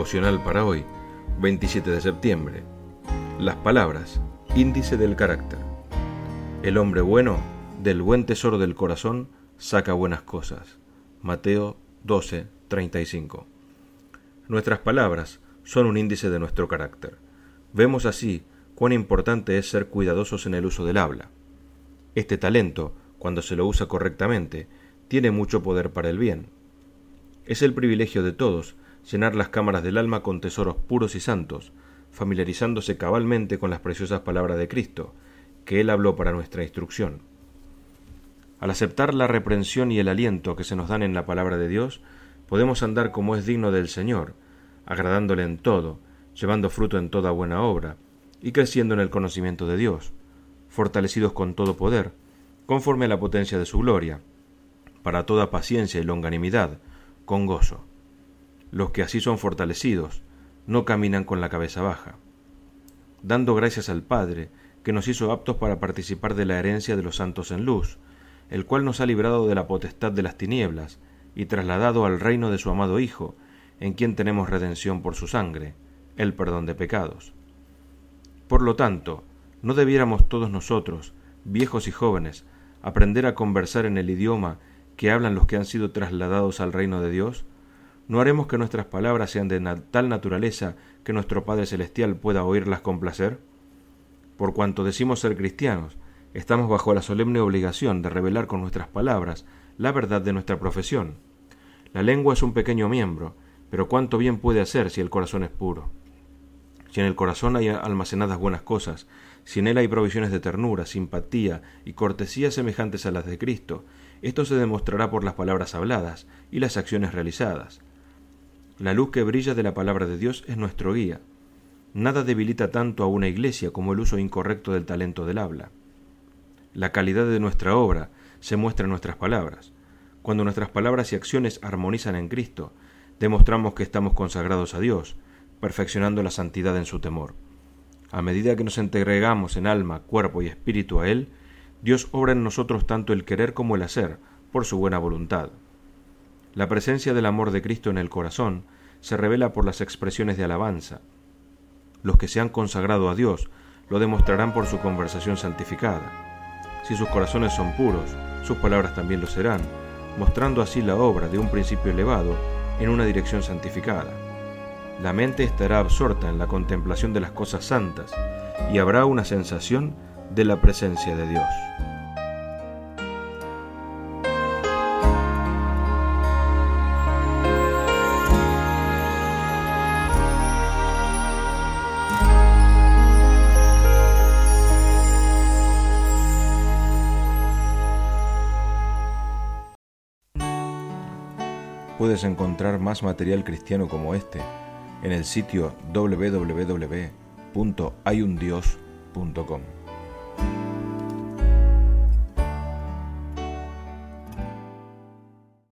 Devocional para hoy, 27 de septiembre. Las palabras, índice del carácter. El hombre bueno, del buen tesoro del corazón, saca buenas cosas. Mateo 12:35. Nuestras palabras son un índice de nuestro carácter. Vemos así cuán importante es ser cuidadosos en el uso del habla. Este talento, cuando se lo usa correctamente, tiene mucho poder para el bien. Es el privilegio de todos llenar las cámaras del alma con tesoros puros y santos, familiarizándose cabalmente con las preciosas palabras de Cristo, que Él habló para nuestra instrucción. Al aceptar la reprensión y el aliento que se nos dan en la palabra de Dios, podemos andar como es digno del Señor, agradándole en todo, llevando fruto en toda buena obra, y creciendo en el conocimiento de Dios, fortalecidos con todo poder, conforme a la potencia de su gloria, para toda paciencia y longanimidad, con gozo. Los que así son fortalecidos, no caminan con la cabeza baja, dando gracias al Padre, que nos hizo aptos para participar de la herencia de los santos en luz, el cual nos ha librado de la potestad de las tinieblas, y trasladado al reino de su amado Hijo, en quien tenemos redención por su sangre, el perdón de pecados. Por lo tanto, ¿no debiéramos todos nosotros, viejos y jóvenes, aprender a conversar en el idioma que hablan los que han sido trasladados al reino de Dios? ¿No haremos que nuestras palabras sean de tal naturaleza que nuestro Padre Celestial pueda oírlas con placer? Por cuanto decimos ser cristianos, estamos bajo la solemne obligación de revelar con nuestras palabras la verdad de nuestra profesión. La lengua es un pequeño miembro, pero cuánto bien puede hacer si el corazón es puro. Si en el corazón hay almacenadas buenas cosas, si en él hay provisiones de ternura, simpatía y cortesía semejantes a las de Cristo, esto se demostrará por las palabras habladas y las acciones realizadas. La luz que brilla de la palabra de Dios es nuestro guía. Nada debilita tanto a una iglesia como el uso incorrecto del talento del habla. La calidad de nuestra obra se muestra en nuestras palabras. Cuando nuestras palabras y acciones armonizan en Cristo, demostramos que estamos consagrados a Dios, perfeccionando la santidad en su temor. A medida que nos entregamos en alma, cuerpo y espíritu a Él, Dios obra en nosotros tanto el querer como el hacer, por su buena voluntad. La presencia del amor de Cristo en el corazón se revela por las expresiones de alabanza. Los que se han consagrado a Dios lo demostrarán por su conversación santificada. Si sus corazones son puros, sus palabras también lo serán, mostrando así la obra de un principio elevado en una dirección santificada. La mente estará absorta en la contemplación de las cosas santas y habrá una sensación de la presencia de Dios. Puedes encontrar más material cristiano como este en el sitio www.hayundios.com.